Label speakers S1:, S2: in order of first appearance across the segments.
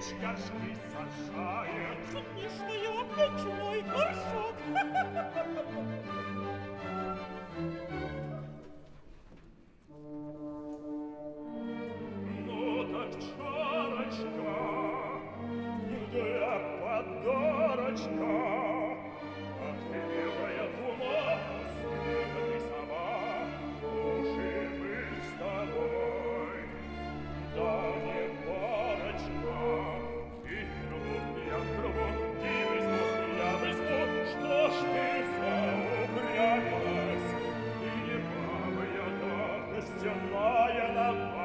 S1: печь горшки сажаем.
S2: Конечно, я печной горшок.
S1: Ну так, чарочка, для подарочка, а ты, милая кума, пусть ты сама, уши мы с тобой. Да не парочка, ты в трубу, я в трубу, ты в избу, я в избу, что ж ты заупрямилась? Ты не баба я, да костяная нога.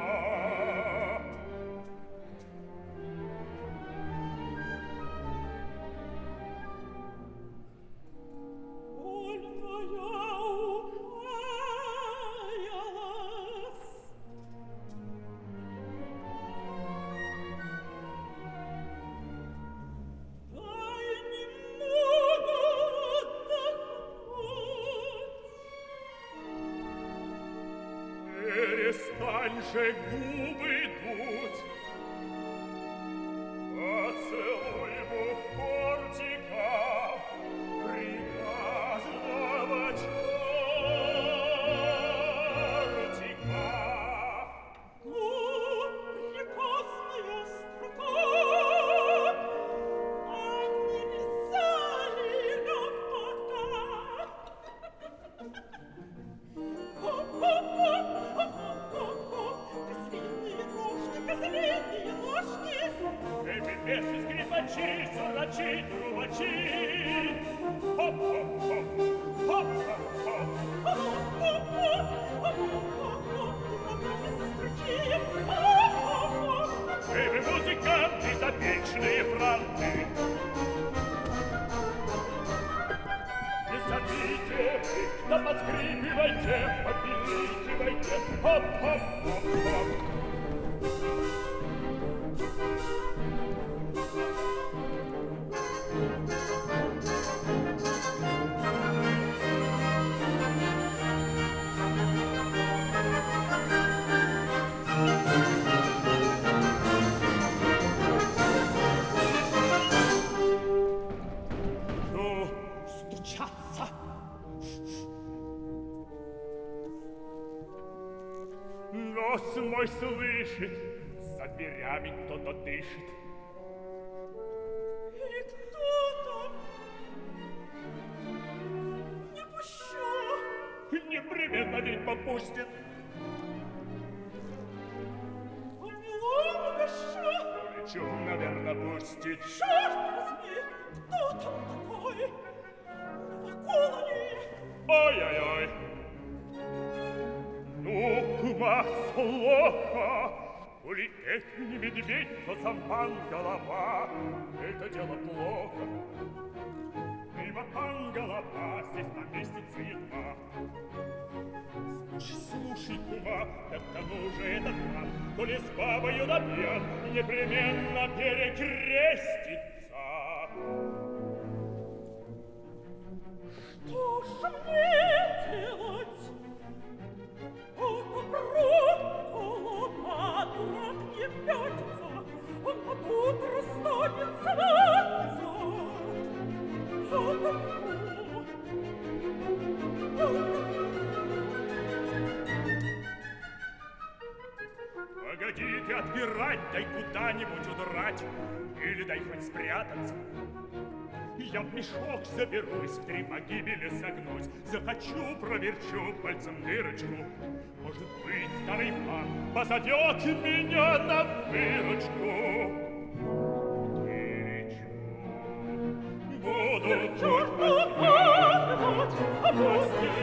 S1: Перестань же губы дуть, поцелуй буфортика приказного чертика.
S2: Приказная строка, а нельзя ли ляпота? Козлиные ножки,
S1: Пепельцы, скрипачи, сурачи, трубачи. Хоп-хоп-хоп, хоп-хоп-хоп. Вы музыканты, запечные франты. Не забите, да подскрипивайте, попиликивайте. Хоп-хоп-хоп-хоп.
S2: Ну, стучаться.
S1: Нос мой слышит, за дверями кто-то дышит.
S2: И кто там? Не пущу.
S1: Непременно ведь попустит.
S2: Милого еще.
S1: Чур, наверное, пустит.
S2: Черт возьми, кто там такой? Новоколони.
S1: Ой-ой-ой. Ну, кума, плохо. Коли это не медведь, то саман голова. Это дело плохо. Ибо пан голова здесь на месяце едва. Слушай, кума, так к тому же этот пан, коли с бабою напьет, непременно перекрестится.
S2: Что ж мне делать? Попробовала, дурак не пятится, он под утро станет зваться.
S1: Погоди ты отбирать, дай куда-нибудь удрать, или дай хоть спрятаться. Я в мешок заберусь, в три погибели согнусь, захочу, проверчу пальцем дырочку. Может быть, старый пан позовет меня на выручку. Горячо буду тут,
S2: Пусть